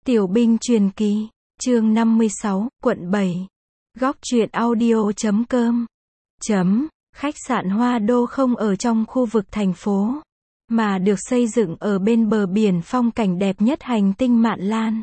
Tiểu binh truyền kỳ, chương 56, quận 7. Góc truyện audio.com. Khách sạn Hoa Đô không ở trong khu vực thành phố, mà được xây dựng ở bên bờ biển phong cảnh đẹp nhất hành tinh Mạn Lan.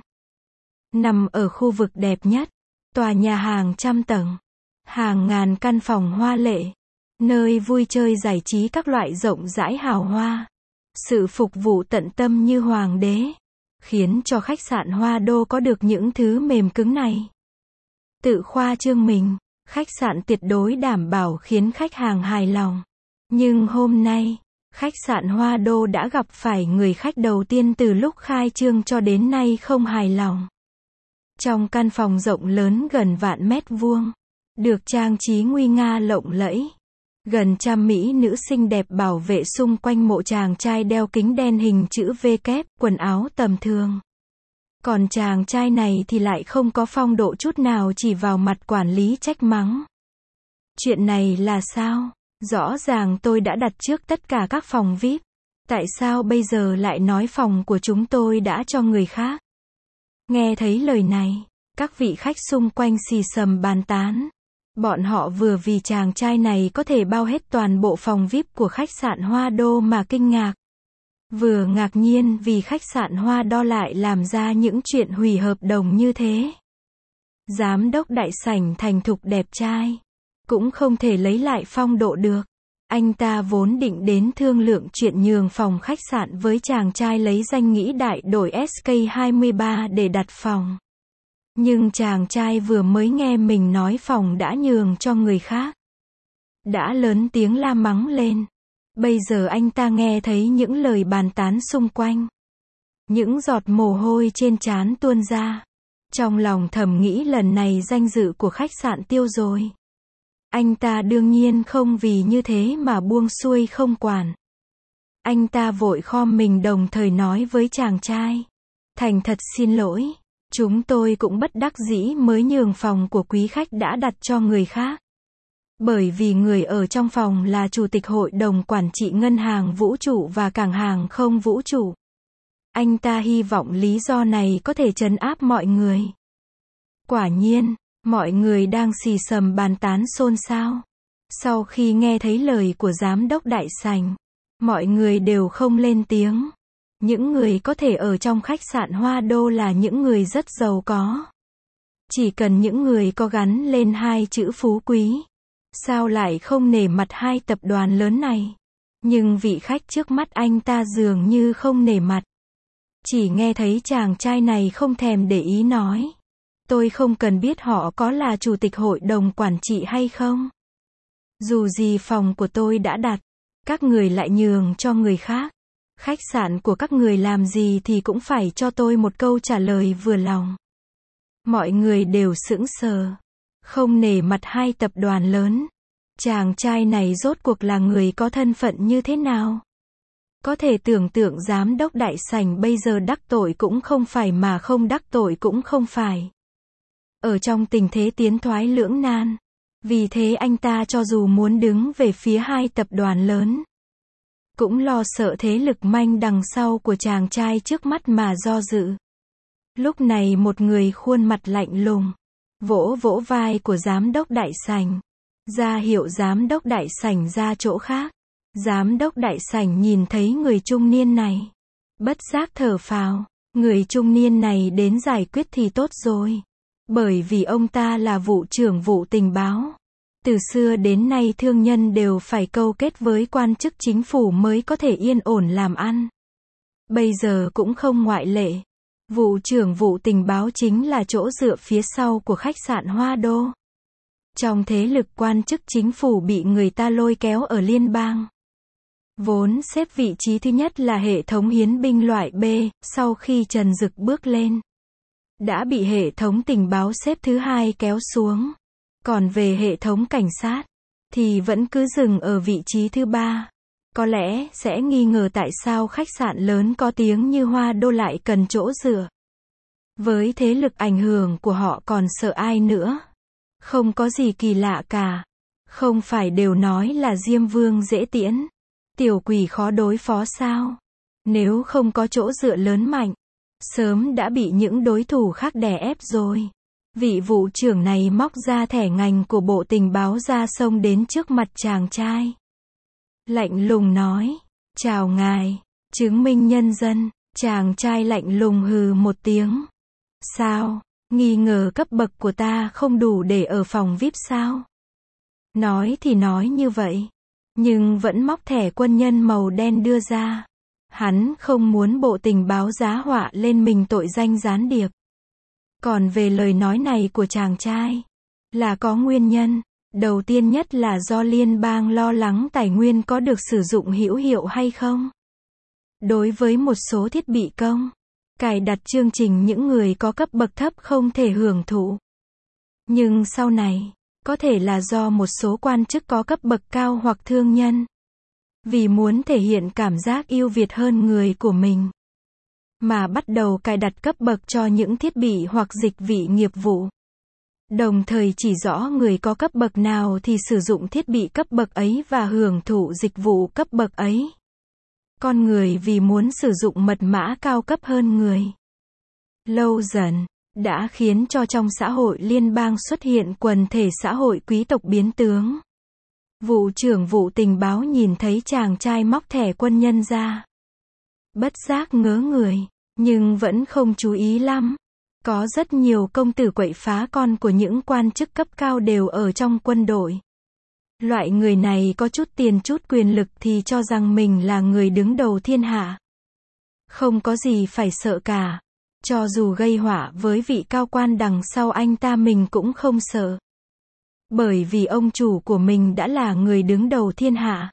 Nằm ở khu vực đẹp nhất, tòa nhà hàng trăm tầng, hàng ngàn căn phòng hoa lệ, nơi vui chơi giải trí các loại rộng rãi hào hoa, sự phục vụ tận tâm như hoàng đế, khiến cho khách sạn Hoa Đô có được những thứ mềm cứng này. Tự khoa trương mình, khách sạn tuyệt đối đảm bảo khiến khách hàng hài lòng. Nhưng hôm nay, khách sạn Hoa Đô đã gặp phải người khách đầu tiên từ lúc khai trương cho đến nay không hài lòng. Trong căn phòng rộng lớn gần vạn mét vuông, được trang trí nguy nga lộng lẫy, gần trăm mỹ nữ xinh đẹp bảo vệ xung quanh mộ chàng trai đeo kính đen hình chữ V kép, quần áo tầm thường. Còn chàng trai này thì lại không có phong độ chút nào, chỉ vào mặt quản lý trách mắng. Chuyện này là sao? Rõ ràng tôi đã đặt trước tất cả các phòng VIP. Tại sao bây giờ lại nói phòng của chúng tôi đã cho người khác? Nghe thấy lời này, các vị khách xung quanh xì xầm bàn tán. Bọn họ vừa vì chàng trai này có thể bao hết toàn bộ phòng VIP của khách sạn Hoa Đô mà kinh ngạc. Vừa ngạc nhiên vì khách sạn Hoa Đô lại làm ra những chuyện hủy hợp đồng như thế. Giám đốc đại sảnh thành thục đẹp trai, cũng không thể lấy lại phong độ được. Anh ta vốn định đến thương lượng chuyện nhường phòng khách sạn với chàng trai lấy danh nghĩa đại đội SK23 để đặt phòng. Nhưng chàng trai vừa mới nghe mình nói phòng đã nhường cho người khác, đã lớn tiếng la mắng lên. Bây giờ anh ta nghe thấy những lời bàn tán xung quanh, những giọt mồ hôi trên trán tuôn ra. Trong lòng thầm nghĩ lần này danh dự của khách sạn tiêu rồi. Anh ta đương nhiên không vì như thế mà buông xuôi không quản. Anh ta vội khom mình đồng thời nói với chàng trai. Thành thật xin lỗi, chúng tôi cũng bất đắc dĩ mới nhường phòng của quý khách đã đặt cho người khác. Bởi vì người ở trong phòng là Chủ tịch Hội đồng Quản trị Ngân hàng Vũ trụ và Cảng hàng không Vũ trụ. Anh ta hy vọng lý do này có thể trấn áp mọi người. Quả nhiên, mọi người đang xì xầm bàn tán xôn xao. Sau khi nghe thấy lời của giám đốc đại sảnh, mọi người đều không lên tiếng. Những người có thể ở trong khách sạn Hoa Đô là những người rất giàu có. Chỉ cần những người có gắn lên hai chữ phú quý. Sao lại không nể mặt hai tập đoàn lớn này? Nhưng vị khách trước mắt anh ta dường như không nể mặt. Chỉ nghe thấy chàng trai này không thèm để ý nói. Tôi không cần biết họ có là chủ tịch hội đồng quản trị hay không. Dù gì phòng của tôi đã đặt, các người lại nhường cho người khác. Khách sạn của các người làm gì thì cũng phải cho tôi một câu trả lời vừa lòng. Mọi người đều sững sờ. Không nể mặt hai tập đoàn lớn. Chàng trai này rốt cuộc là người có thân phận như thế nào? Có thể tưởng tượng giám đốc đại sảnh bây giờ đắc tội cũng không phải mà không đắc tội cũng không phải. Ở trong tình thế tiến thoái lưỡng nan. Vì thế anh ta cho dù muốn đứng về phía hai tập đoàn lớn, cũng lo sợ thế lực manh đằng sau của chàng trai trước mắt mà do dự. Lúc này một người khuôn mặt lạnh lùng vỗ vỗ vai của giám đốc đại sảnh, ra hiệu giám đốc đại sảnh ra chỗ khác. Giám đốc đại sảnh nhìn thấy người trung niên này, bất giác thở phào. Người trung niên này đến giải quyết thì tốt rồi. Bởi vì ông ta là vụ trưởng vụ tình báo. Từ xưa đến nay thương nhân đều phải câu kết với quan chức chính phủ mới có thể yên ổn làm ăn. Bây giờ cũng không ngoại lệ. Vụ trưởng vụ tình báo chính là chỗ dựa phía sau của khách sạn Hoa Đô. Trong thế lực quan chức chính phủ bị người ta lôi kéo ở liên bang. Vốn xếp vị trí thứ nhất là hệ thống hiến binh loại B, sau khi Trần Dực bước lên, đã bị hệ thống tình báo xếp thứ hai kéo xuống. Còn về hệ thống cảnh sát, thì vẫn cứ dừng ở vị trí thứ ba. Có lẽ sẽ nghi ngờ tại sao khách sạn lớn có tiếng như Hoa Đô lại cần chỗ dựa. Với thế lực ảnh hưởng của họ còn sợ ai nữa? Không có gì kỳ lạ cả. Không phải đều nói là Diêm Vương dễ tiễn, tiểu quỷ khó đối phó sao? Nếu không có chỗ dựa lớn mạnh, Sớm đã bị những đối thủ khác đè ép rồi. Vị vụ trưởng này móc ra thẻ ngành của Bộ Tình báo ra xông đến trước mặt chàng trai. Lạnh lùng nói, chào ngài, chứng minh nhân dân. Chàng trai lạnh lùng hừ một tiếng. Sao, nghi ngờ cấp bậc của ta không đủ để ở phòng VIP sao? Nói thì nói như vậy, nhưng vẫn móc thẻ quân nhân màu đen đưa ra. Hắn không muốn Bộ Tình báo giá họa lên mình tội danh gián điệp. Còn về lời nói này của chàng trai, là có nguyên nhân. Đầu tiên nhất là do liên bang lo lắng tài nguyên có được sử dụng hữu hiệu hay không. Đối với một số thiết bị công, cài đặt chương trình những người có cấp bậc thấp không thể hưởng thụ. Nhưng sau này, có thể là do một số quan chức có cấp bậc cao hoặc thương nhân, vì muốn thể hiện cảm giác ưu việt hơn người của mình, mà bắt đầu cài đặt cấp bậc cho những thiết bị hoặc dịch vụ nghiệp vụ. Đồng thời chỉ rõ người có cấp bậc nào thì sử dụng thiết bị cấp bậc ấy và hưởng thụ dịch vụ cấp bậc ấy. Con người vì muốn sử dụng mật mã cao cấp hơn người. Lâu dần, đã khiến cho trong xã hội liên bang xuất hiện quần thể xã hội quý tộc biến tướng. Vụ trưởng vụ tình báo nhìn thấy chàng trai móc thẻ quân nhân ra. Bất giác ngớ người, nhưng vẫn không chú ý lắm. Có rất nhiều công tử quậy phá con của những quan chức cấp cao đều ở trong quân đội. Loại người này có chút tiền chút quyền lực thì cho rằng mình là người đứng đầu thiên hạ. Không có gì phải sợ cả. Cho dù gây họa với vị cao quan đằng sau anh ta mình cũng không sợ. Bởi vì ông chủ của mình đã là người đứng đầu thiên hạ.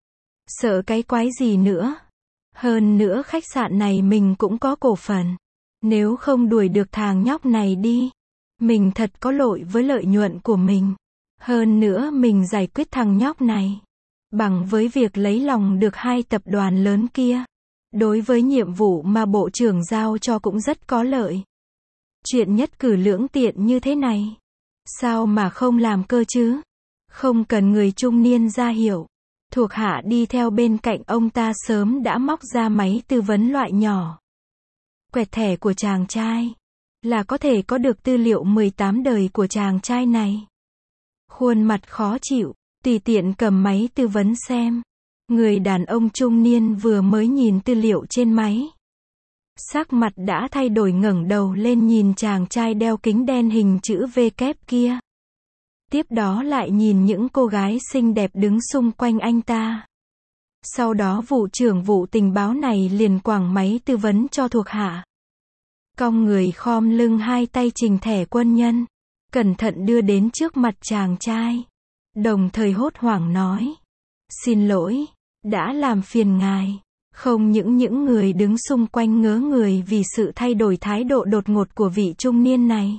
Sợ cái quái gì nữa. Hơn nữa khách sạn này mình cũng có cổ phần. Nếu không đuổi được thằng nhóc này đi, mình thật có lỗi với lợi nhuận của mình. Hơn nữa mình giải quyết thằng nhóc này bằng với việc lấy lòng được hai tập đoàn lớn kia. Đối với nhiệm vụ mà bộ trưởng giao cho cũng rất có lợi. Chuyện nhất cử lưỡng tiện như thế này, sao mà không làm cơ chứ? Không cần người trung niên ra hiệu. Thuộc hạ đi theo bên cạnh ông ta sớm đã móc ra máy tư vấn loại nhỏ. Quẹt thẻ của chàng trai, là có thể có được tư liệu 18 đời của chàng trai này. Khuôn mặt khó chịu, tùy tiện cầm máy tư vấn xem. Người đàn ông trung niên vừa mới nhìn tư liệu trên máy. Sắc mặt đã thay đổi, ngẩng đầu lên nhìn chàng trai đeo kính đen hình chữ V kép kia. Tiếp đó lại nhìn những cô gái xinh đẹp đứng xung quanh anh ta. Sau đó vụ trưởng vụ tình báo này liền quẳng máy tư vấn cho thuộc hạ. Cong người khom lưng, hai tay trình thẻ quân nhân, cẩn thận đưa đến trước mặt chàng trai. Đồng thời hốt hoảng nói, xin lỗi, đã làm phiền ngài. Không những người đứng xung quanh ngớ người vì sự thay đổi thái độ đột ngột của vị trung niên này,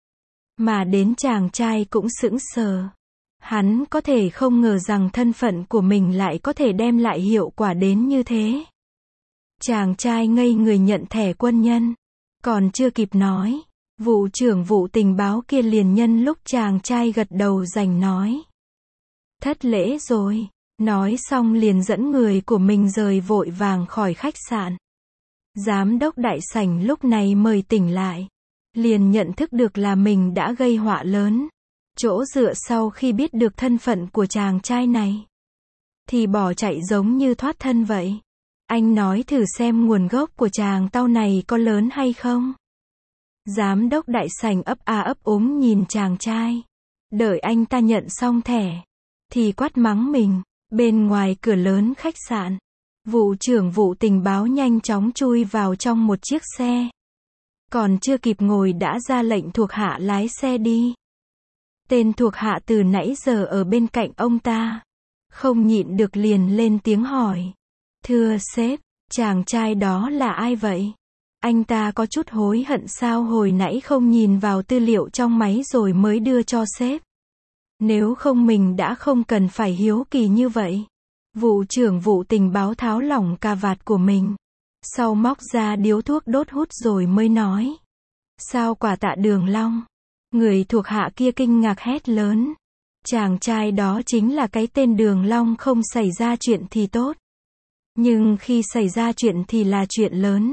mà đến chàng trai cũng sững sờ. Hắn có thể không ngờ rằng thân phận của mình lại có thể đem lại hiệu quả đến như thế. Chàng trai ngây người nhận thẻ quân nhân. Còn chưa kịp nói, vụ trưởng vụ tình báo kia liền nhân lúc chàng trai gật đầu rành nói. Thất lễ rồi. Nói xong liền dẫn người của mình rời vội vàng khỏi khách sạn. Giám đốc đại sảnh lúc này mời tỉnh lại. Liền nhận thức được là mình đã gây họa lớn. Chỗ dựa sau khi biết được thân phận của chàng trai này, thì bỏ chạy giống như thoát thân vậy. Anh nói thử xem nguồn gốc của chàng tao này có lớn hay không? Giám đốc đại sảnh ấp a ấp úng nhìn chàng trai. Đợi anh ta nhận xong thẻ, thì quát mắng mình. Bên ngoài cửa lớn khách sạn, vụ trưởng vụ tình báo nhanh chóng chui vào trong một chiếc xe. Còn chưa kịp ngồi đã ra lệnh thuộc hạ lái xe đi. Tên thuộc hạ từ nãy giờ ở bên cạnh ông ta, không nhịn được liền lên tiếng hỏi. Thưa sếp, chàng trai đó là ai vậy? Anh ta có chút hối hận sao hồi nãy không nhìn vào tư liệu trong máy rồi mới đưa cho sếp. Nếu không mình đã không cần phải hiếu kỳ như vậy. Vụ trưởng vụ tình báo tháo lỏng cà vạt của mình. Sau móc ra điếu thuốc đốt hút rồi mới nói. Sao quả tạ Đường Long? Người thuộc hạ kia kinh ngạc hét lớn. Chàng trai đó chính là cái tên Đường Long, không xảy ra chuyện thì tốt. Nhưng khi xảy ra chuyện thì là chuyện lớn.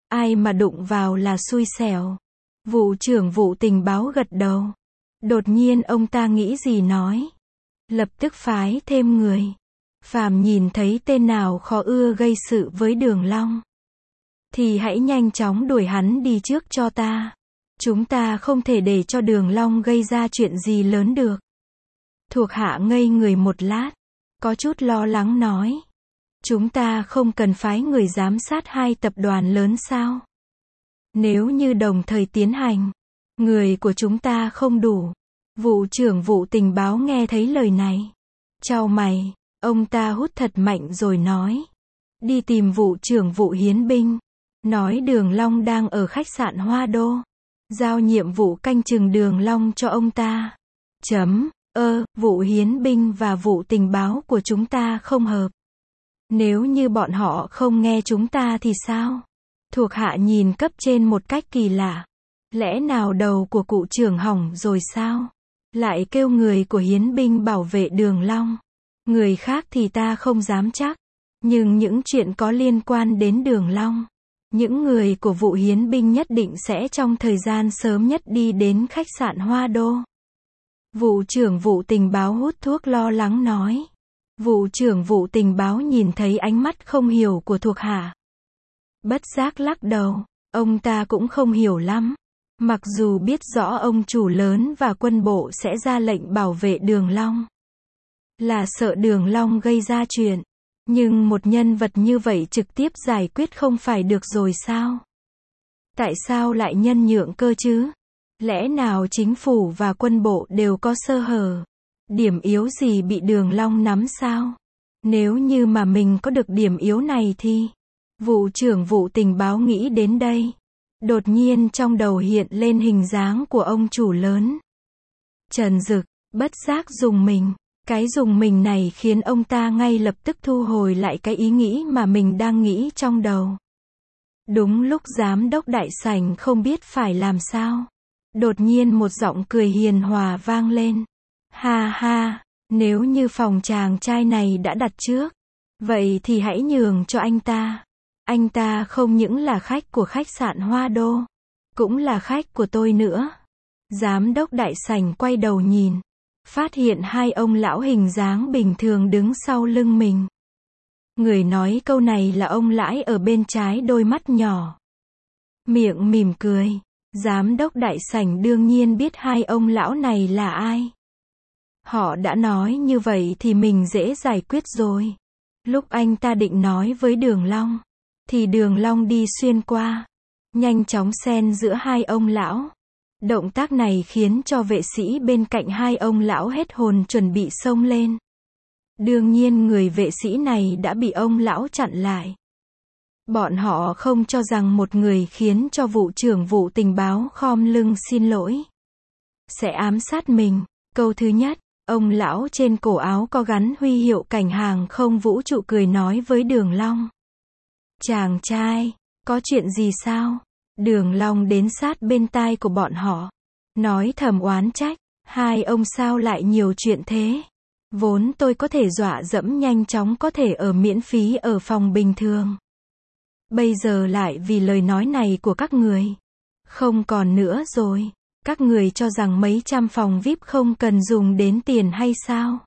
ai mà đụng vào là xui xẻo. Vụ trưởng vụ tình báo gật đầu. Đột nhiên ông ta nghĩ gì nói. Lập tức phái thêm người. Phàm nhìn thấy tên nào khó ưa gây sự với Đường Long, thì hãy nhanh chóng đuổi hắn đi trước cho ta. Chúng ta không thể để cho Đường Long gây ra chuyện gì lớn được. Thuộc hạ ngây người một lát, có chút lo lắng nói. Chúng ta không cần phái người giám sát hai tập đoàn lớn sao? Nếu như đồng thời tiến hành, người của chúng ta không đủ. Vụ trưởng vụ tình báo nghe thấy lời này, chau mày, ông ta hút thật mạnh rồi nói. Đi tìm vụ trưởng vụ hiến binh. Nói Đường Long đang ở khách sạn Hoa Đô. Giao nhiệm vụ canh chừng Đường Long cho ông ta. Vụ hiến binh và vụ tình báo của chúng ta không hợp. Nếu như bọn họ không nghe chúng ta thì sao? Thuộc hạ nhìn cấp trên một cách kỳ lạ. Lẽ nào đầu của cụ trưởng hỏng rồi sao? Lại kêu người của hiến binh bảo vệ Đường Long. Người khác thì ta không dám chắc. Nhưng những chuyện có liên quan đến Đường Long, những người của vụ hiến binh nhất định sẽ trong thời gian sớm nhất đi đến khách sạn Hoa Đô. Vụ trưởng vụ tình báo hút thuốc lo lắng nói. Vụ trưởng vụ tình báo nhìn thấy ánh mắt không hiểu của thuộc hạ. Bất giác lắc đầu, ông ta cũng không hiểu lắm. Mặc dù biết rõ ông chủ lớn và quân bộ sẽ ra lệnh bảo vệ Đường Long, là sợ Đường Long gây ra chuyện. Nhưng một nhân vật như vậy trực tiếp giải quyết không phải được rồi sao? Tại sao lại nhân nhượng cơ chứ? Lẽ nào chính phủ và quân bộ đều có sơ hở? Điểm yếu gì bị Đường Long nắm sao? Nếu như mà mình có được điểm yếu này thì... Vụ trưởng vụ tình báo nghĩ đến đây. Đột nhiên trong đầu hiện lên hình dáng của ông chủ lớn. Trần Dực, bất giác dùng mình. Cái dùng mình này khiến ông ta ngay lập tức thu hồi lại cái ý nghĩ mà mình đang nghĩ trong đầu. Đúng lúc giám đốc đại sảnh không biết phải làm sao. Đột nhiên một giọng cười hiền hòa vang lên. Ha ha, nếu như phòng chàng trai này đã đặt trước, vậy thì hãy nhường cho anh ta. Anh ta không những là khách của khách sạn Hoa Đô, cũng là khách của tôi nữa. Giám đốc đại sảnh quay đầu nhìn, phát hiện hai ông lão hình dáng bình thường đứng sau lưng mình. Người nói câu này là ông Lãi ở bên trái đôi mắt nhỏ. Miệng mỉm cười. Giám đốc đại sảnh đương nhiên biết hai ông lão này là ai. Họ đã nói như vậy thì mình dễ giải quyết rồi. Lúc anh ta định nói với Đường Long, thì Đường Long đi xuyên qua, nhanh chóng xen giữa hai ông lão. Động tác này khiến cho vệ sĩ bên cạnh hai ông lão hết hồn chuẩn bị xông lên. Đương nhiên người vệ sĩ này đã bị ông lão chặn lại. Bọn họ không cho rằng một người khiến cho vụ trưởng vụ tình báo khom lưng xin lỗi sẽ ám sát mình. Câu thứ nhất, ông lão trên cổ áo có gắn huy hiệu cảnh hàng không vũ trụ cười nói với Đường Long. Chàng trai, có chuyện gì sao? Đường Long đến sát bên tai của bọn họ, nói thầm oán trách, hai ông sao lại nhiều chuyện thế? Vốn tôi có thể dọa dẫm nhanh chóng có thể ở miễn phí ở phòng bình thường. Bây giờ lại vì lời nói này của các người, không còn nữa rồi. Các người cho rằng mấy trăm phòng VIP không cần dùng đến tiền hay sao?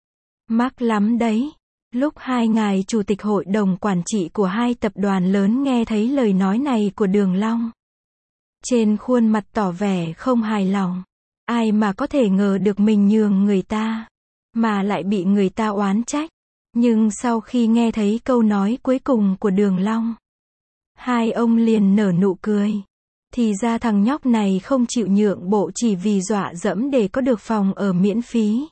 Mắc lắm đấy. Lúc hai ngài chủ tịch hội đồng quản trị của hai tập đoàn lớn nghe thấy lời nói này của Đường Long, trên khuôn mặt tỏ vẻ không hài lòng. Ai mà có thể ngờ được mình nhường người ta, mà lại bị người ta oán trách. Nhưng sau khi nghe thấy câu nói cuối cùng của Đường Long, hai ông liền nở nụ cười. Thì ra thằng nhóc này không chịu nhượng bộ chỉ vì dọa dẫm để có được phòng ở miễn phí.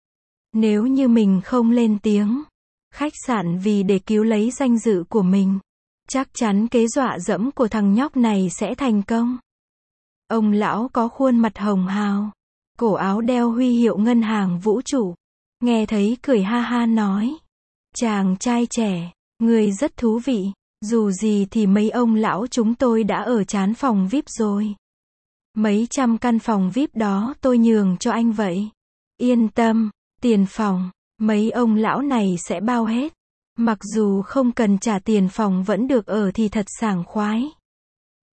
Nếu như mình không lên tiếng, khách sạn vì để cứu lấy danh dự của mình, chắc chắn kế dọa dẫm của thằng nhóc này sẽ thành công. Ông lão có khuôn mặt hồng hào, cổ áo đeo huy hiệu ngân hàng vũ trụ, nghe thấy cười ha ha nói. Chàng trai trẻ, người rất thú vị. Dù gì thì mấy ông lão chúng tôi đã ở chán phòng VIP rồi. Mấy trăm căn phòng VIP đó tôi nhường cho anh vậy. Yên tâm, tiền phòng, mấy ông lão này sẽ bao hết. Mặc dù không cần trả tiền phòng vẫn được ở thì thật sảng khoái.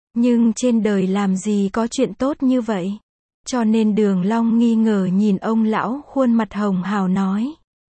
Nhưng trên đời làm gì có chuyện tốt như vậy? Cho nên Đường Long nghi ngờ nhìn ông lão khuôn mặt hồng hào nói.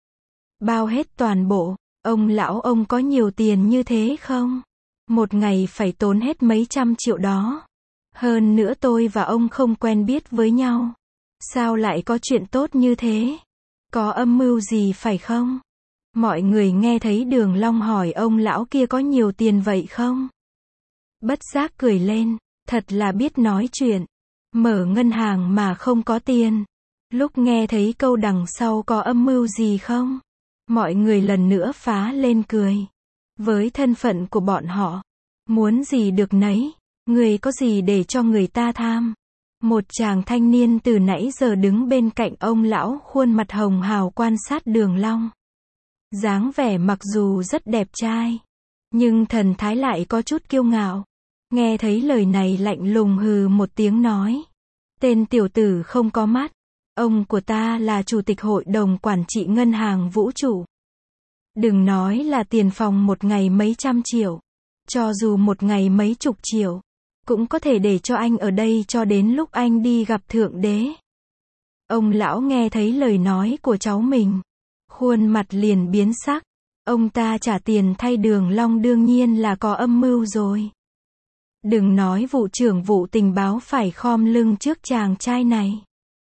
Bao hết toàn bộ, ông lão ông có nhiều tiền như thế không? Một ngày phải tốn hết mấy trăm triệu đó. Hơn nữa tôi và ông không quen biết với nhau. Sao lại có chuyện tốt như thế? Có âm mưu gì phải không? Mọi người nghe thấy Đường Long hỏi ông lão kia có nhiều tiền vậy không? Bất giác cười lên, thật là biết nói chuyện. Mở ngân hàng mà không có tiền. Lúc nghe thấy câu đằng sau có âm mưu gì không? Mọi người lần nữa phá lên cười. Với thân phận của bọn họ, muốn gì được nấy, người có gì để cho người ta tham? Một chàng thanh niên từ nãy giờ đứng bên cạnh ông lão khuôn mặt hồng hào quan sát Đường Long. Dáng vẻ mặc dù rất đẹp trai, nhưng thần thái lại có chút kiêu ngạo. Nghe thấy lời này lạnh lùng hừ một tiếng nói. Tên tiểu tử không có mắt. Ông của ta là chủ tịch hội đồng quản trị ngân hàng vũ trụ. Đừng nói là tiền phòng một ngày mấy trăm triệu. Cho dù một ngày mấy chục triệu, cũng có thể để cho anh ở đây cho đến lúc anh đi gặp Thượng Đế. Ông lão nghe thấy lời nói của cháu mình, khuôn mặt liền biến sắc. Ông ta trả tiền thay Đường Long đương nhiên là có âm mưu rồi. Đừng nói vụ trưởng vụ tình báo phải khom lưng trước chàng trai này.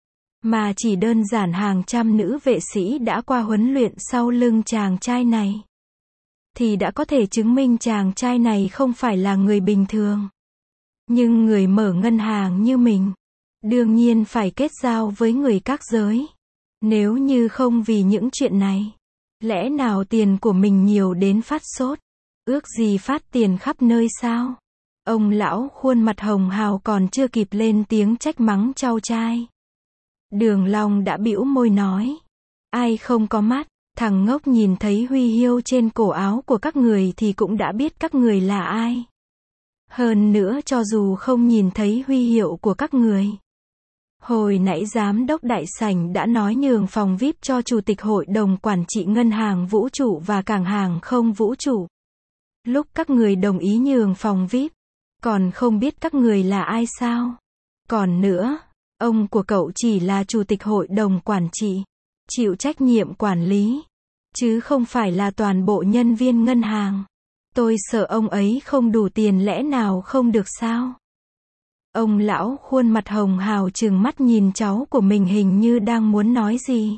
Mà chỉ đơn giản hàng trăm nữ vệ sĩ đã qua huấn luyện sau lưng chàng trai này. Thì đã có thể chứng minh chàng trai này không phải là người bình thường. Nhưng người mở ngân hàng như mình, đương nhiên phải kết giao với người các giới. Nếu như không vì những chuyện này, lẽ nào tiền của mình nhiều đến phát sốt, ước gì phát tiền khắp nơi sao? Ông lão khuôn mặt hồng hào còn chưa kịp lên tiếng trách mắng cháu trai. Đường Long đã bĩu môi nói. Ai không có mắt, thằng ngốc nhìn thấy huy hiệu trên cổ áo của các người thì cũng đã biết các người là ai. Hơn nữa cho dù không nhìn thấy huy hiệu của các người. Hồi nãy giám đốc đại sảnh đã nói nhường phòng VIP cho chủ tịch hội đồng quản trị ngân hàng vũ trụ và cảng hàng không vũ trụ. Lúc các người đồng ý nhường phòng VIP, còn không biết các người là ai sao? Còn nữa, ông của cậu chỉ là chủ tịch hội đồng quản trị, chịu trách nhiệm quản lý, chứ không phải là toàn bộ nhân viên ngân hàng. Tôi sợ ông ấy không đủ tiền lẽ nào không được sao? Ông lão khuôn mặt hồng hào trừng mắt nhìn cháu của mình hình như đang muốn nói gì.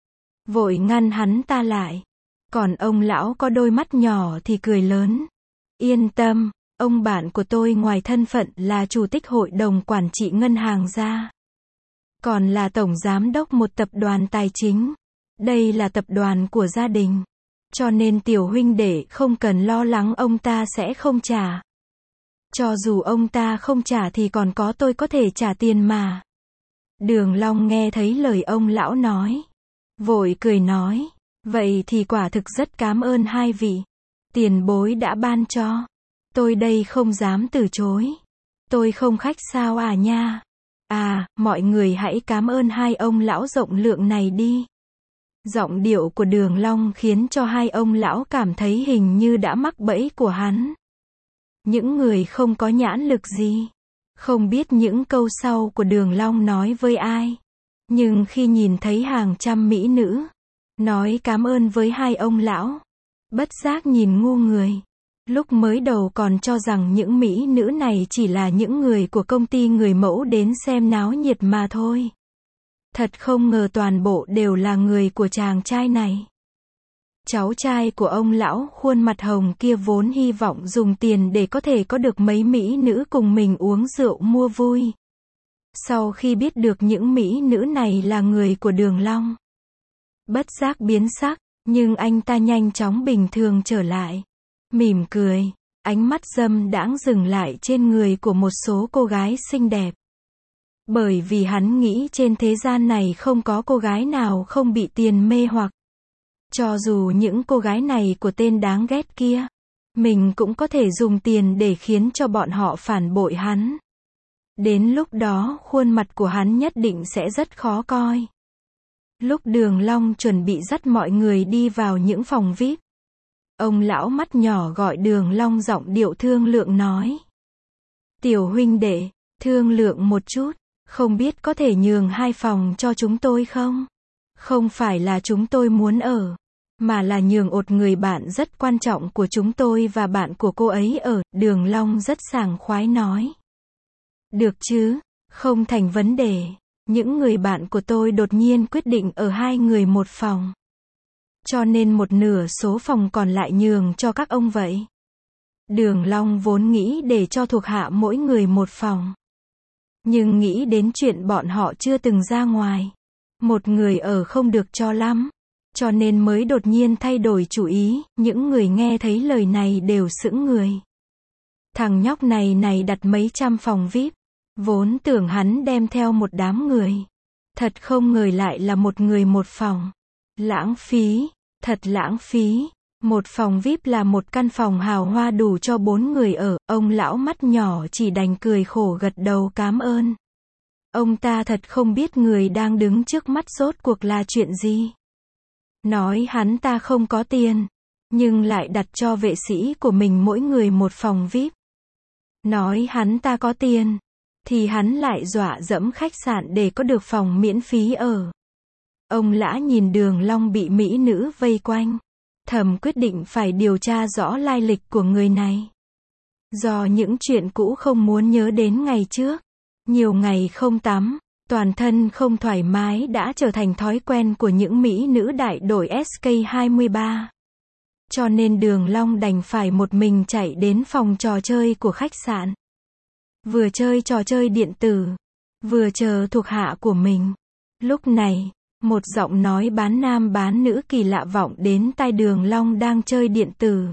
Vội ngăn hắn ta lại. Còn ông lão có đôi mắt nhỏ thì cười lớn. Yên tâm, ông bạn của tôi ngoài thân phận là chủ tịch hội đồng quản trị ngân hàng ra, còn là tổng giám đốc một tập đoàn tài chính. Đây là tập đoàn của gia đình. Cho nên tiểu huynh đệ không cần lo lắng ông ta sẽ không trả. Cho dù ông ta không trả thì còn có tôi có thể trả tiền mà. Đường Long nghe thấy lời ông lão nói, vội cười nói, vậy thì quả thực rất cảm ơn hai vị. Tiền bối đã ban cho. Tôi đây không dám từ chối. Tôi không khách sao à nha. À, mọi người hãy cảm ơn hai ông lão rộng lượng này đi. Giọng điệu của Đường Long khiến cho hai ông lão cảm thấy hình như đã mắc bẫy của hắn. Những người không có nhãn lực gì, không biết những câu sau của Đường Long nói với ai. Nhưng khi nhìn thấy hàng trăm mỹ nữ, nói cảm ơn với hai ông lão, bất giác nhìn ngu người. Lúc mới đầu còn cho rằng những mỹ nữ này chỉ là những người của công ty người mẫu đến xem náo nhiệt mà thôi. Thật không ngờ toàn bộ đều là người của chàng trai này. Cháu trai của ông lão khuôn mặt hồng kia vốn hy vọng dùng tiền để có thể có được mấy mỹ nữ cùng mình uống rượu mua vui. Sau khi biết được những mỹ nữ này là người của Đường Long, bất giác biến sắc, nhưng anh ta nhanh chóng bình thường trở lại. Mỉm cười, ánh mắt dâm đãng dừng lại trên người của một số cô gái xinh đẹp. Bởi vì hắn nghĩ trên thế gian này không có cô gái nào không bị tiền mê hoặc. Cho dù những cô gái này của tên đáng ghét kia, mình cũng có thể dùng tiền để khiến cho bọn họ phản bội hắn. Đến lúc đó khuôn mặt của hắn nhất định sẽ rất khó coi. Lúc Đường Long chuẩn bị dắt mọi người đi vào những phòng VIP, ông lão mắt nhỏ gọi Đường Long giọng điệu thương lượng nói. Tiểu huynh đệ, thương lượng một chút, không biết có thể nhường 2 phòng cho chúng tôi không? Không phải là chúng tôi muốn ở, mà là nhường một người bạn rất quan trọng của chúng tôi và bạn của cô ấy ở, Đường Long rất sảng khoái nói. Được chứ, không thành vấn đề. Những người bạn của tôi đột nhiên quyết định ở 2 người một phòng. Cho nên một nửa số phòng còn lại nhường cho các ông vậy. Đường Long vốn nghĩ để cho thuộc hạ mỗi người một phòng. Nhưng nghĩ đến chuyện bọn họ chưa từng ra ngoài. Một người ở không được cho lắm. Cho nên mới đột nhiên thay đổi chủ ý, những người nghe thấy lời này đều sững người. Thằng nhóc này đặt mấy trăm phòng VIP. Vốn tưởng hắn đem theo một đám người. Thật không ngờ lại là một người một phòng. Lãng phí, thật lãng phí. Một phòng VIP là một căn phòng hào hoa đủ cho 4 người ở, ông lão mắt nhỏ chỉ đành cười khổ gật đầu cám ơn. Ông ta thật không biết người đang đứng trước mắt rốt cuộc là chuyện gì. Nói hắn ta không có tiền, nhưng lại đặt cho vệ sĩ của mình mỗi người một phòng VIP. Nói hắn ta có tiền, thì hắn lại dọa dẫm khách sạn để có được phòng miễn phí ở. Ông lã nhìn Đường Long bị mỹ nữ vây quanh. Thầm quyết định phải điều tra rõ lai lịch của người này. Do những chuyện cũ không muốn nhớ đến ngày trước. Nhiều ngày không tắm, toàn thân không thoải mái đã trở thành thói quen của những mỹ nữ đại đội SK23. Cho nên Đường Long đành phải một mình chạy đến phòng trò chơi của khách sạn. Vừa chơi trò chơi điện tử, vừa chờ thuộc hạ của mình. Lúc này, một giọng nói bán nam bán nữ kỳ lạ vọng đến tai Đường Long đang chơi điện tử.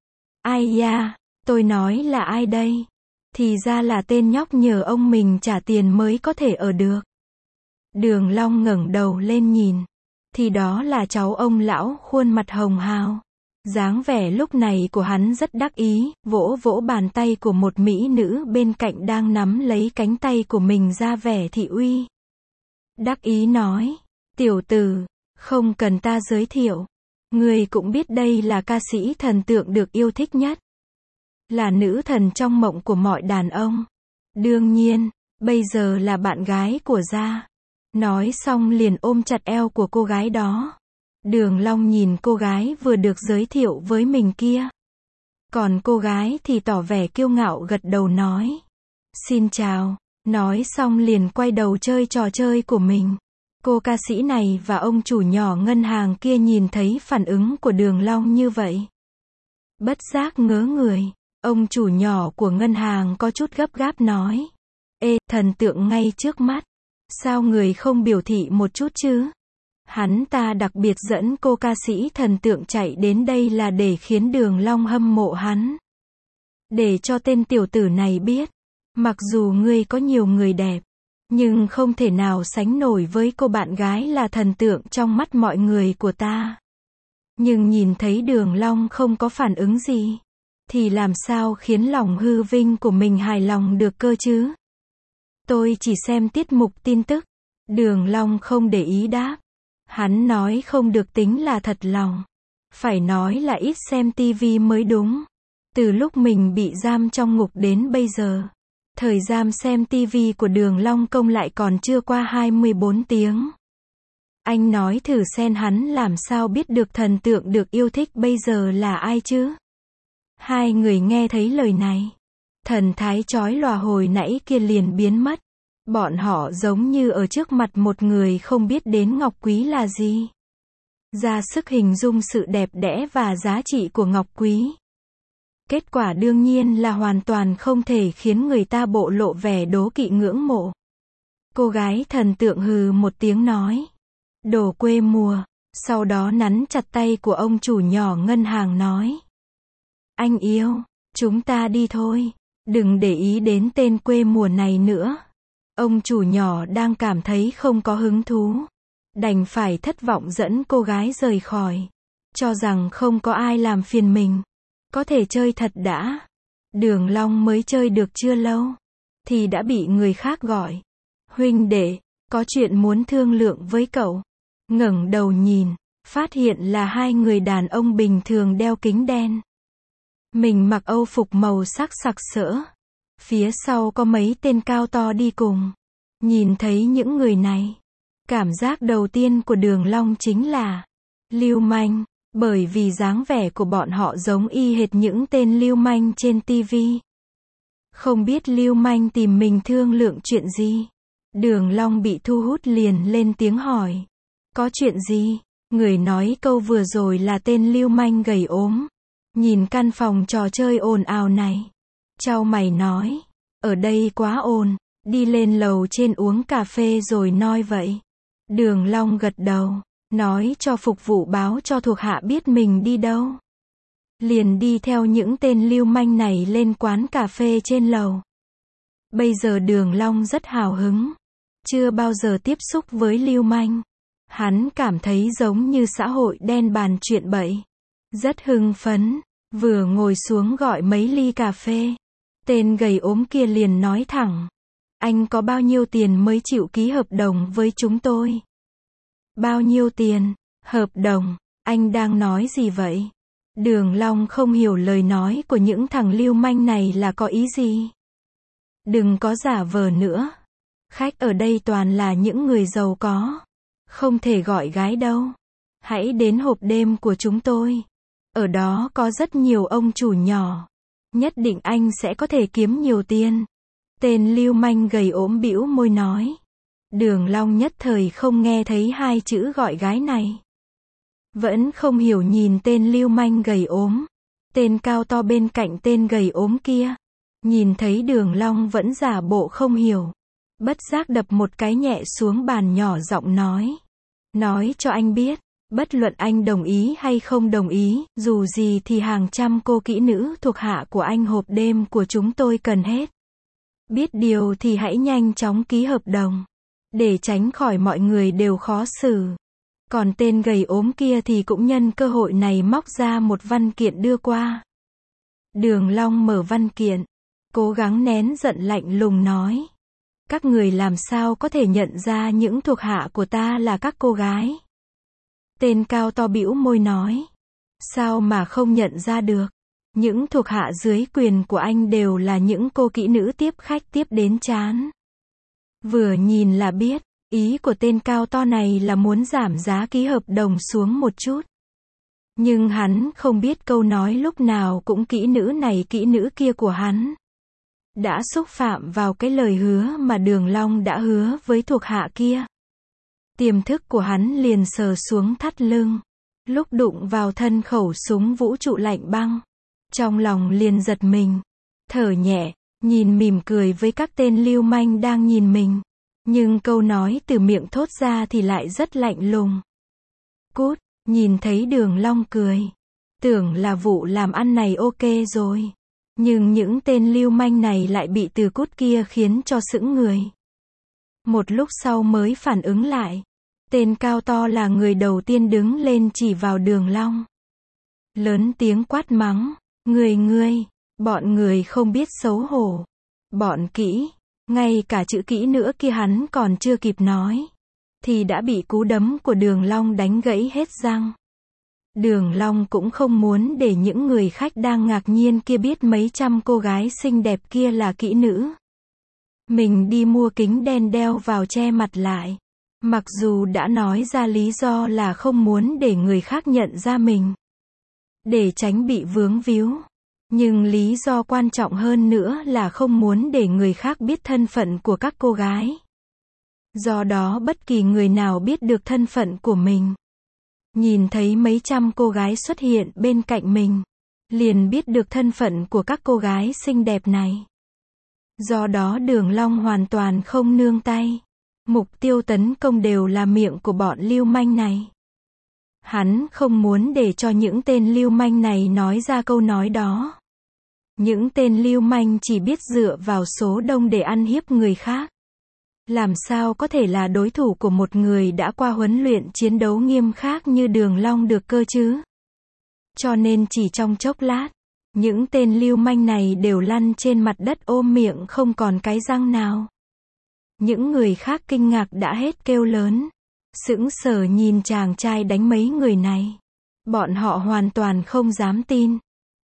Ai da, tôi nói là ai đây? Thì ra là tên nhóc nhờ ông mình trả tiền mới có thể ở được. Đường Long ngẩng đầu lên nhìn. Thì đó là cháu ông lão khuôn mặt hồng hào. Dáng vẻ lúc này của hắn rất đắc ý, vỗ vỗ bàn tay của một mỹ nữ bên cạnh đang nắm lấy cánh tay của mình ra vẻ thị uy. Đắc ý nói. Tiểu tử, không cần ta giới thiệu. Người cũng biết đây là ca sĩ thần tượng được yêu thích nhất. Là nữ thần trong mộng của mọi đàn ông. Đương nhiên, bây giờ là bạn gái của gia. Nói xong liền ôm chặt eo của cô gái đó. Đường Long nhìn cô gái vừa được giới thiệu với mình kia. Còn cô gái thì tỏ vẻ kiêu ngạo gật đầu nói. Xin chào. Nói xong liền quay đầu chơi trò chơi của mình. Cô ca sĩ này và ông chủ nhỏ ngân hàng kia nhìn thấy phản ứng của Đường Long như vậy. Bất giác ngớ người. Ông chủ nhỏ của ngân hàng có chút gấp gáp nói. Ê, thần tượng ngay trước mắt. Sao người không biểu thị một chút chứ? Hắn ta đặc biệt dẫn cô ca sĩ thần tượng chạy đến đây là để khiến Đường Long hâm mộ hắn. Để cho tên tiểu tử này biết. Mặc dù ngươi có nhiều người đẹp. Nhưng không thể nào sánh nổi với cô bạn gái là thần tượng trong mắt mọi người của ta. Nhưng nhìn thấy Đường Long không có phản ứng gì. Thì làm sao khiến lòng hư vinh của mình hài lòng được cơ chứ? Tôi chỉ xem tiết mục tin tức. Đường Long không để ý đáp. Hắn nói không được tính là thật lòng. Phải nói là ít xem tivi mới đúng. Từ lúc mình bị giam trong ngục đến bây giờ. Thời gian xem tivi của Đường Long công lại còn chưa qua 24 tiếng. Anh nói thử xem hắn làm sao biết được thần tượng được yêu thích bây giờ là ai chứ? Hai người nghe thấy lời này. Thần thái chói lòa hồi nãy kia liền biến mất. Bọn họ giống như ở trước mặt một người không biết đến ngọc quý là gì. Ra sức hình dung sự đẹp đẽ và giá trị của ngọc quý. Kết quả đương nhiên là hoàn toàn không thể khiến người ta bộ lộ vẻ đố kỵ ngưỡng mộ. Cô gái thần tượng hừ một tiếng nói. Đồ quê mùa. Sau đó nắn chặt tay của ông chủ nhỏ ngân hàng nói. Anh yêu, chúng ta đi thôi. Đừng để ý đến tên quê mùa này nữa. Ông chủ nhỏ đang cảm thấy không có hứng thú. Đành phải thất vọng dẫn cô gái rời khỏi. Cho rằng không có ai làm phiền mình. Có thể chơi thật đã. Đường Long mới chơi được chưa lâu. Thì đã bị người khác gọi. Huynh đệ, có chuyện muốn thương lượng với cậu. Ngẩng đầu nhìn. Phát hiện là hai người đàn ông bình thường đeo kính đen. Mình mặc âu phục màu sắc sặc sỡ. Phía sau có mấy tên cao to đi cùng. Nhìn thấy những người này, cảm giác đầu tiên của Đường Long chính là lưu manh, bởi vì dáng vẻ của bọn họ giống y hệt những tên lưu manh trên TV. Không biết lưu manh tìm mình thương lượng chuyện gì. Đường Long bị thu hút liền lên tiếng hỏi. Có chuyện gì? Người nói câu vừa rồi là tên lưu manh gầy ốm. Nhìn căn phòng trò chơi ồn ào này. Chau mày nói. Ở đây quá ồn, đi lên lầu trên uống cà phê rồi nói vậy. Đường Long gật đầu, nói cho phục vụ báo cho thuộc hạ biết mình đi đâu. Liền đi theo những tên lưu manh này lên quán cà phê trên lầu. Bây giờ Đường Long rất hào hứng. Chưa bao giờ tiếp xúc với lưu manh. Hắn cảm thấy giống như xã hội đen bàn chuyện bậy. Rất hưng phấn, vừa ngồi xuống gọi mấy ly cà phê. Tên gầy ốm kia liền nói thẳng. Anh có bao nhiêu tiền mới chịu ký hợp đồng với chúng tôi? Bao nhiêu tiền? Hợp đồng? Anh đang nói gì vậy? Đường Long không hiểu lời nói của những thằng lưu manh này là có ý gì. Đừng có giả vờ nữa. Khách ở đây toàn là những người giàu có. Không thể gọi gái đâu. Hãy đến hộp đêm của chúng tôi. Ở đó có rất nhiều ông chủ nhỏ. Nhất định anh sẽ có thể kiếm nhiều tiền. Tên lưu manh gầy ốm bĩu môi nói. Đường Long nhất thời không nghe thấy hai chữ gọi gái này. Vẫn không hiểu nhìn tên lưu manh gầy ốm. Tên cao to bên cạnh tên gầy ốm kia. Nhìn thấy Đường Long vẫn giả bộ không hiểu. Bất giác đập một cái nhẹ xuống bàn nhỏ giọng nói. Nói cho anh biết. Bất luận anh đồng ý hay không đồng ý, dù gì thì hàng trăm cô kỹ nữ thuộc hạ của anh hộp đêm của chúng tôi cần hết. Biết điều thì hãy nhanh chóng ký hợp đồng. Để tránh khỏi mọi người đều khó xử. Còn tên gầy ốm kia thì cũng nhân cơ hội này móc ra một văn kiện đưa qua. Đường Long mở văn kiện. Cố gắng nén giận lạnh lùng nói. Các người làm sao có thể nhận ra những thuộc hạ của ta là các cô gái? Tên cao to bĩu môi nói. Sao mà không nhận ra được? Những thuộc hạ dưới quyền của anh đều là những cô kỹ nữ tiếp khách tiếp đến chán. Vừa nhìn là biết, ý của tên cao to này là muốn giảm giá ký hợp đồng xuống một chút. Nhưng hắn không biết câu nói lúc nào cũng kỹ nữ này kỹ nữ kia của hắn. Đã xúc phạm vào cái lời hứa mà Đường Long đã hứa với thuộc hạ kia. Tiềm thức của hắn liền sờ xuống thắt lưng. Lúc đụng vào thân khẩu súng vũ trụ lạnh băng. Trong lòng liền giật mình. Thở nhẹ, nhìn mỉm cười với các tên lưu manh đang nhìn mình. Nhưng câu nói từ miệng thốt ra thì lại rất lạnh lùng. Cút, nhìn thấy Đường Long cười. Tưởng là vụ làm ăn này ok rồi. Nhưng những tên lưu manh này lại bị từ cút kia khiến cho sững người. Một lúc sau mới phản ứng lại. Tên cao to là người đầu tiên đứng lên chỉ vào Đường Long. Lớn tiếng quát mắng. Ngươi, bọn người không biết xấu hổ. Bọn kỹ, ngay cả chữ kỹ nữa kia hắn còn chưa kịp nói. Thì đã bị cú đấm của Đường Long đánh gãy hết răng. Đường Long cũng không muốn để những người khách đang ngạc nhiên kia biết mấy trăm cô gái xinh đẹp kia là kỹ nữ. Mình đi mua kính đen đeo vào che mặt lại. Mặc dù đã nói ra lý do là không muốn để người khác nhận ra mình. Để tránh bị vướng víu. Nhưng lý do quan trọng hơn nữa là không muốn để người khác biết thân phận của các cô gái. Do đó bất kỳ người nào biết được thân phận của mình. Nhìn thấy mấy trăm cô gái xuất hiện bên cạnh mình. Liền biết được thân phận của các cô gái xinh đẹp này. Do đó Đường Long hoàn toàn không nương tay. Mục tiêu tấn công đều là miệng của bọn lưu manh này. Hắn không muốn để cho những tên lưu manh này nói ra câu nói đó. Những tên lưu manh chỉ biết dựa vào số đông để ăn hiếp người khác. Làm sao có thể là đối thủ của một người đã qua huấn luyện chiến đấu nghiêm khắc như Đường Long được cơ chứ? Cho nên chỉ trong chốc lát, những tên lưu manh này đều lăn trên mặt đất ôm miệng không còn cái răng nào. Những người khác kinh ngạc đã hết kêu lớn. Sững sờ nhìn chàng trai đánh mấy người này. Bọn họ hoàn toàn không dám tin.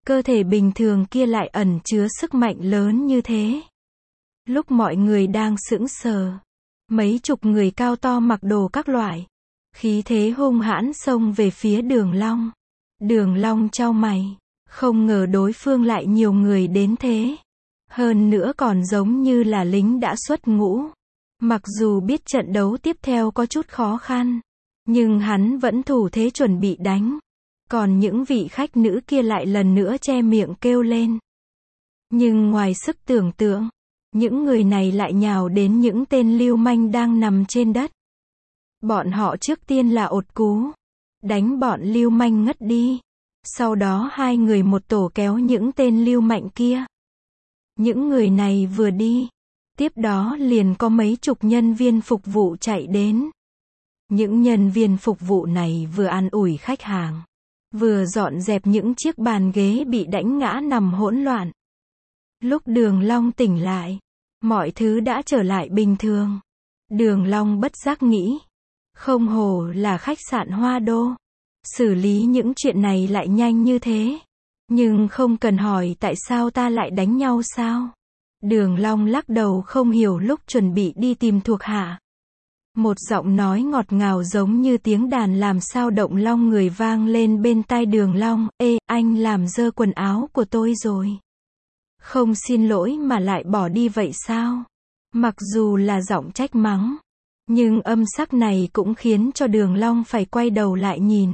cơ thể bình thường kia lại ẩn chứa sức mạnh lớn như thế. Lúc mọi người đang sững sờ, mấy chục người cao to mặc đồ các loại, khí thế hung hãn xông về phía Đường Long. Đường Long chau mày, không ngờ đối phương lại nhiều người đến thế. Hơn nữa còn giống như là lính đã xuất ngũ. Mặc dù biết trận đấu tiếp theo có chút khó khăn, nhưng hắn vẫn thủ thế chuẩn bị đánh. Còn những vị khách nữ kia lại lần nữa che miệng kêu lên. Nhưng ngoài sức tưởng tượng, những người này lại nhào đến những tên lưu manh đang nằm trên đất. Bọn họ trước tiên là ột cú, đánh bọn lưu manh ngất đi. Sau đó hai người một tổ kéo những tên lưu manh kia. Những người này vừa đi, tiếp đó liền có mấy chục nhân viên phục vụ chạy đến. Những nhân viên phục vụ này vừa an ủi khách hàng, vừa dọn dẹp những chiếc bàn ghế bị đánh ngã nằm hỗn loạn. Lúc Đường Long tỉnh lại, mọi thứ đã trở lại bình thường. Đường Long bất giác nghĩ, không hổ là khách sạn Hoa Đô, xử lý những chuyện này lại nhanh như thế. Nhưng không cần hỏi tại sao ta lại đánh nhau sao? Đường Long lắc đầu không hiểu lúc chuẩn bị đi tìm thuộc hạ. Một giọng nói ngọt ngào giống như tiếng đàn làm sao động long người vang lên bên tai Đường Long. Ê, anh làm dơ quần áo của tôi rồi. Không xin lỗi mà lại bỏ đi vậy sao? Mặc dù là giọng trách mắng, nhưng âm sắc này cũng khiến cho Đường Long phải quay đầu lại nhìn.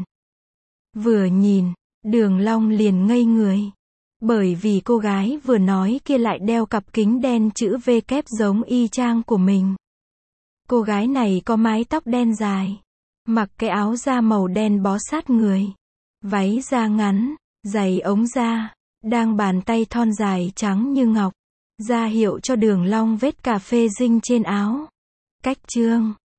Vừa nhìn, Đường Long liền ngây người. Bởi vì cô gái vừa nói kia lại đeo cặp kính đen chữ V kép giống y chang của mình. Cô gái này có mái tóc đen dài, mặc cái áo da màu đen bó sát người, váy da ngắn, giày ống da, đang bàn tay thon dài trắng như ngọc, ra hiệu cho Đường Long vết cà phê dinh trên áo. Cách chương